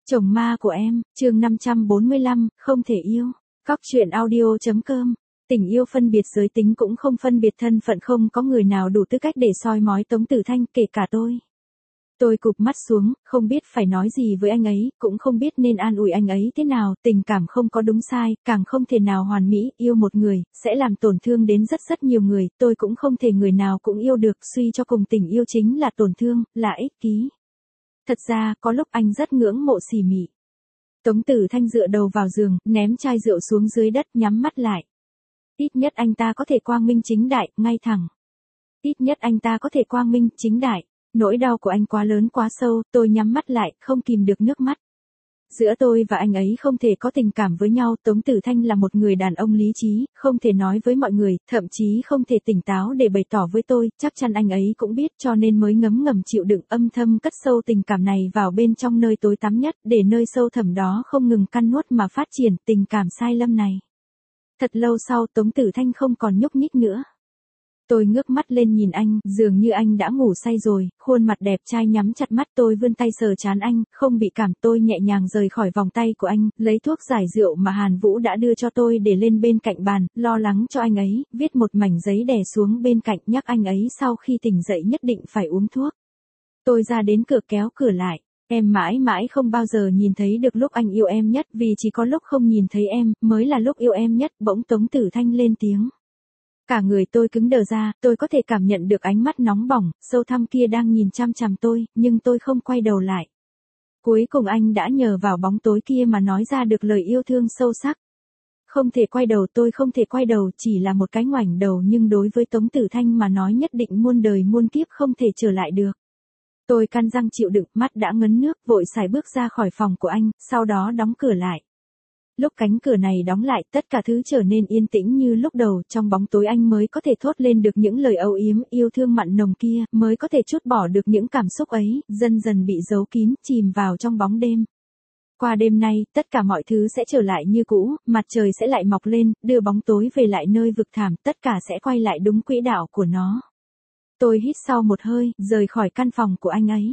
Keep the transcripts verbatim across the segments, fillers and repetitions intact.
Chồng ma của em, chương năm trăm bốn mươi lăm, không thể yêu. Cóc truyện audio.com. Tình yêu phân biệt giới tính cũng không phân biệt thân phận, không có người nào đủ tư cách để soi mói Tống Tử Thanh, kể cả tôi. Tôi cụp mắt xuống, không biết phải nói gì với anh ấy, cũng không biết nên an ủi anh ấy thế nào, tình cảm không có đúng sai, càng không thể nào hoàn mỹ, yêu một người, sẽ làm tổn thương đến rất rất nhiều người, tôi cũng không thể người nào cũng yêu được, suy cho cùng tình yêu chính là tổn thương, là ích kỷ. Thật ra, có lúc anh rất ngưỡng mộ xỉ mị. Tống Tử Thanh dựa đầu vào giường, ném chai rượu xuống dưới đất, nhắm mắt lại. Ít nhất anh ta có thể quang minh chính đại, ngay thẳng. Ít nhất anh ta có thể quang minh, chính đại. Nỗi đau của anh quá lớn quá sâu, tôi nhắm mắt lại, không kìm được nước mắt. Giữa tôi và anh ấy không thể có tình cảm với nhau, Tống Tử Thanh là một người đàn ông lý trí, không thể nói với mọi người, thậm chí không thể tỉnh táo để bày tỏ với tôi, chắc chắn anh ấy cũng biết, cho nên mới ngấm ngầm chịu đựng, âm thầm cất sâu tình cảm này vào bên trong nơi tối tăm nhất, để nơi sâu thẳm đó không ngừng căn nuốt mà phát triển tình cảm sai lầm này. Thật lâu sau, Tống Tử Thanh không còn nhúc nhích nữa. Tôi ngước mắt lên nhìn anh, dường như anh đã ngủ say rồi, khuôn mặt đẹp trai nhắm chặt mắt, tôi vươn tay sờ trán anh, không bị cảm, tôi nhẹ nhàng rời khỏi vòng tay của anh, lấy thuốc giải rượu mà Hàn Vũ đã đưa cho tôi để lên bên cạnh bàn, lo lắng cho anh ấy, viết một mảnh giấy đè xuống bên cạnh, nhắc anh ấy sau khi tỉnh dậy nhất định phải uống thuốc. Tôi ra đến cửa kéo cửa lại, em mãi mãi không bao giờ nhìn thấy được lúc anh yêu em nhất, vì chỉ có lúc không nhìn thấy em, mới là lúc yêu em nhất, bỗng Tống Tử Thanh lên tiếng. Cả người tôi cứng đờ ra, tôi có thể cảm nhận được ánh mắt nóng bỏng, sâu thẳm kia đang nhìn chăm chằm tôi, nhưng tôi không quay đầu lại. Cuối cùng anh đã nhờ vào bóng tối kia mà nói ra được lời yêu thương sâu sắc. Không thể quay đầu, tôi không thể quay đầu, chỉ là một cái ngoảnh đầu, nhưng đối với Tống Tử Thanh mà nói nhất định muôn đời muôn kiếp không thể trở lại được. Tôi căn răng chịu đựng, mắt đã ngấn nước, vội sải bước ra khỏi phòng của anh, sau đó đóng cửa lại. Lúc cánh cửa này đóng lại, tất cả thứ trở nên yên tĩnh như lúc đầu, trong bóng tối anh mới có thể thốt lên được những lời âu yếm, yêu thương mặn nồng kia, mới có thể trút bỏ được những cảm xúc ấy, dần dần bị giấu kín, chìm vào trong bóng đêm. Qua đêm nay, tất cả mọi thứ sẽ trở lại như cũ, mặt trời sẽ lại mọc lên, đưa bóng tối về lại nơi vực thẳm, tất cả sẽ quay lại đúng quỹ đạo của nó. Tôi hít sau một hơi, rời khỏi căn phòng của anh ấy.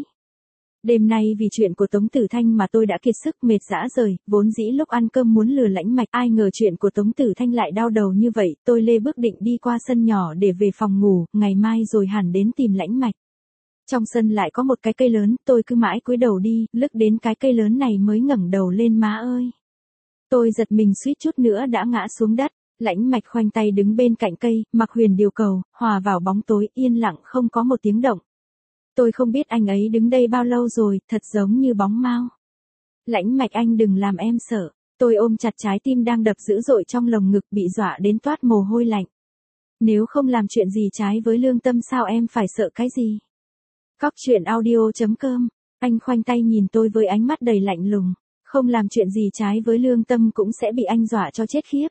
Đêm nay vì chuyện của Tống Tử Thanh mà tôi đã kiệt sức mệt rã rời, vốn dĩ lúc ăn cơm muốn lừa Lãnh Mạch, ai ngờ chuyện của Tống Tử Thanh lại đau đầu như vậy, tôi lê bước định đi qua sân nhỏ để về phòng ngủ, ngày mai rồi hẳn đến tìm Lãnh Mạch. Trong sân lại có một cái cây lớn, tôi cứ mãi cúi đầu đi, lướt đến cái cây lớn này mới ngẩng đầu lên, má ơi. Tôi giật mình suýt chút nữa đã ngã xuống đất. Lãnh Mạch khoanh tay đứng bên cạnh cây, mặc huyền điều cầu, hòa vào bóng tối, yên lặng không có một tiếng động. Tôi không biết anh ấy đứng đây bao lâu rồi, thật giống như bóng mau. Lãnh Mạch, anh đừng làm em sợ. Tôi ôm chặt trái tim đang đập dữ dội trong lồng ngực, bị dọa đến toát mồ hôi lạnh. Nếu không làm chuyện gì trái với lương tâm sao em phải sợ cái gì? Cóc truyện audio.com. Anh khoanh tay nhìn tôi với ánh mắt đầy lạnh lùng. Không làm chuyện gì trái với lương tâm cũng sẽ bị anh dọa cho chết khiếp.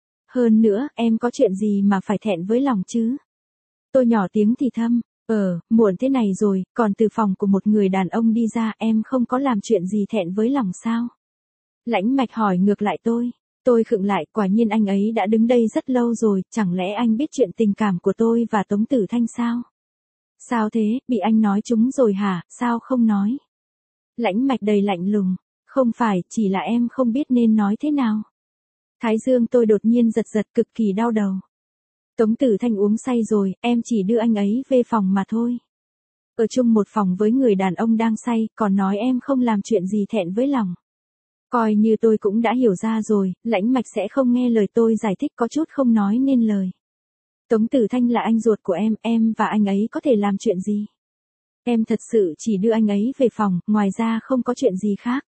Hơn nữa, em có chuyện gì mà phải thẹn với lòng chứ? Tôi nhỏ tiếng thì thầm. Ờ, muộn thế này rồi, còn từ phòng của một người đàn ông đi ra, em không có làm chuyện gì thẹn với lòng sao? Lãnh Mạch hỏi ngược lại tôi. Tôi khựng lại, quả nhiên anh ấy đã đứng đây rất lâu rồi, chẳng lẽ anh biết chuyện tình cảm của tôi và Tống Tử Thanh sao? Sao thế, bị anh nói trúng rồi hả, sao không nói? Lãnh Mạch đầy lạnh lùng. Không phải, chỉ là em không biết nên nói thế nào. Thái dương tôi đột nhiên giật giật, cực kỳ đau đầu. Tống Tử Thanh uống say rồi, em chỉ đưa anh ấy về phòng mà thôi. Ở chung một phòng với người đàn ông đang say, còn nói em không làm chuyện gì thẹn với lòng. Coi như tôi cũng đã hiểu ra rồi, Lãnh Mạch sẽ không nghe lời tôi giải thích, có chút không nói nên lời. Tống Tử Thanh là anh ruột của em, em và anh ấy có thể làm chuyện gì? Em thật sự chỉ đưa anh ấy về phòng, ngoài ra không có chuyện gì khác.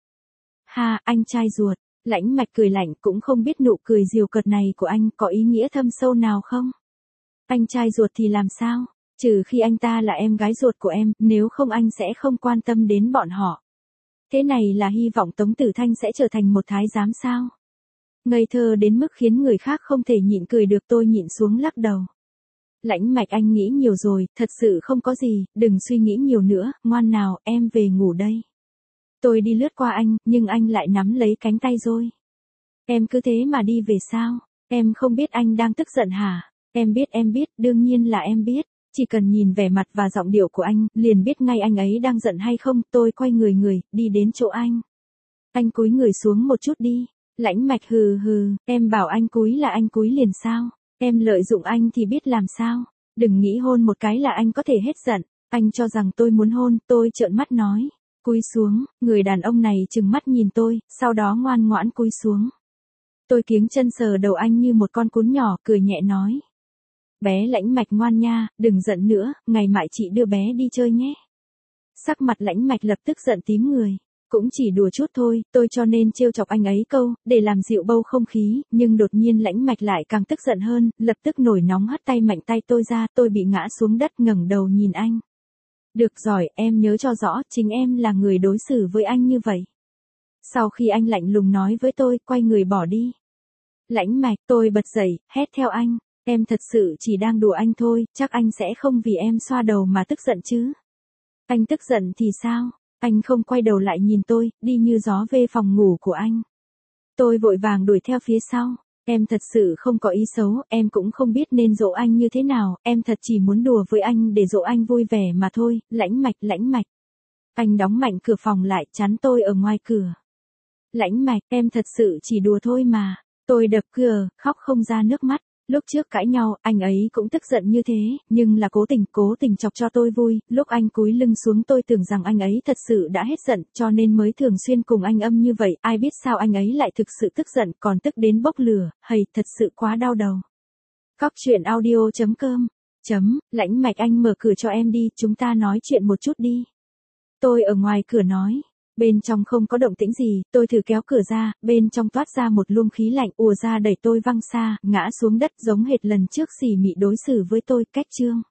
Ha, anh trai ruột. Lãnh Mạch cười lạnh, cũng không biết nụ cười diều cợt này của anh có ý nghĩa thâm sâu nào không? Anh trai ruột thì làm sao? Trừ khi anh ta là em gái ruột của em, nếu không anh sẽ không quan tâm đến bọn họ. Thế này là hy vọng Tống Tử Thanh sẽ trở thành một thái giám sao? Ngây thơ đến mức khiến người khác không thể nhịn cười được, tôi nhịn xuống lắc đầu. Lãnh Mạch, anh nghĩ nhiều rồi, thật sự không có gì, đừng suy nghĩ nhiều nữa, ngoan nào, em về ngủ đây. Tôi đi lướt qua anh, nhưng anh lại nắm lấy cánh tay rồi. Em cứ thế mà đi về sao? Em không biết anh đang tức giận hả? Em biết, em biết, đương nhiên là em biết. Chỉ cần nhìn vẻ mặt và giọng điệu của anh, liền biết ngay anh ấy đang giận hay không. Tôi quay người người, đi đến chỗ anh. Anh cúi người xuống một chút đi. Lãnh Mạch hừ hừ, em bảo anh cúi là anh cúi liền sao? Em lợi dụng anh thì biết làm sao? Đừng nghĩ hôn một cái là anh có thể hết giận. Anh cho rằng tôi muốn hôn, tôi trợn mắt nói. Cúi xuống, người đàn ông này trừng mắt nhìn tôi, sau đó ngoan ngoãn cúi xuống. Tôi kiếng chân sờ đầu anh như một con cún nhỏ, cười nhẹ nói. Bé Lãnh Mạch ngoan nha, đừng giận nữa, ngày mai chị đưa bé đi chơi nhé. Sắc mặt Lãnh Mạch lập tức giận tím người. Cũng chỉ đùa chút thôi, tôi cho nên trêu chọc anh ấy câu, để làm dịu bầu không khí, nhưng đột nhiên Lãnh Mạch lại càng tức giận hơn, lập tức nổi nóng hất tay mạnh tay tôi ra, tôi bị ngã xuống đất ngẩng đầu nhìn anh. Được rồi, em nhớ cho rõ, chính em là người đối xử với anh như vậy. Sau khi anh lạnh lùng nói với tôi, quay người bỏ đi. Lãnh Mạch, tôi bật dậy, hét theo anh, em thật sự chỉ đang đùa anh thôi, chắc anh sẽ không vì em xoa đầu mà tức giận chứ. Anh tức giận thì sao? Anh không quay đầu lại nhìn tôi, đi như gió về phòng ngủ của anh. Tôi vội vàng đuổi theo phía sau. Em thật sự không có ý xấu, em cũng không biết nên dỗ anh như thế nào, em thật chỉ muốn đùa với anh để dỗ anh vui vẻ mà thôi, Lãnh Mạch, Lãnh Mạch. Anh đóng mạnh cửa phòng lại, chắn tôi ở ngoài cửa. Lãnh Mạch, em thật sự chỉ đùa thôi mà. Tôi đập cửa, khóc không ra nước mắt. Lúc trước cãi nhau, anh ấy cũng tức giận như thế, nhưng là cố tình, cố tình chọc cho tôi vui, lúc anh cúi lưng xuống tôi tưởng rằng anh ấy thật sự đã hết giận, cho nên mới thường xuyên cùng anh âm như vậy, ai biết sao anh ấy lại thực sự tức giận, còn tức đến bốc lửa, hầy, thật sự quá đau đầu. Cóc truyện audio chấm com, chấm, Lãnh Mạch anh mở cửa cho em đi, chúng ta nói chuyện một chút đi. Tôi ở ngoài cửa nói. Bên trong không có động tĩnh gì, tôi thử kéo cửa ra, bên trong toát ra một luồng khí lạnh ùa ra đẩy tôi văng xa, ngã xuống đất giống hệt lần trước xỉ mị đối xử với tôi, cách chương.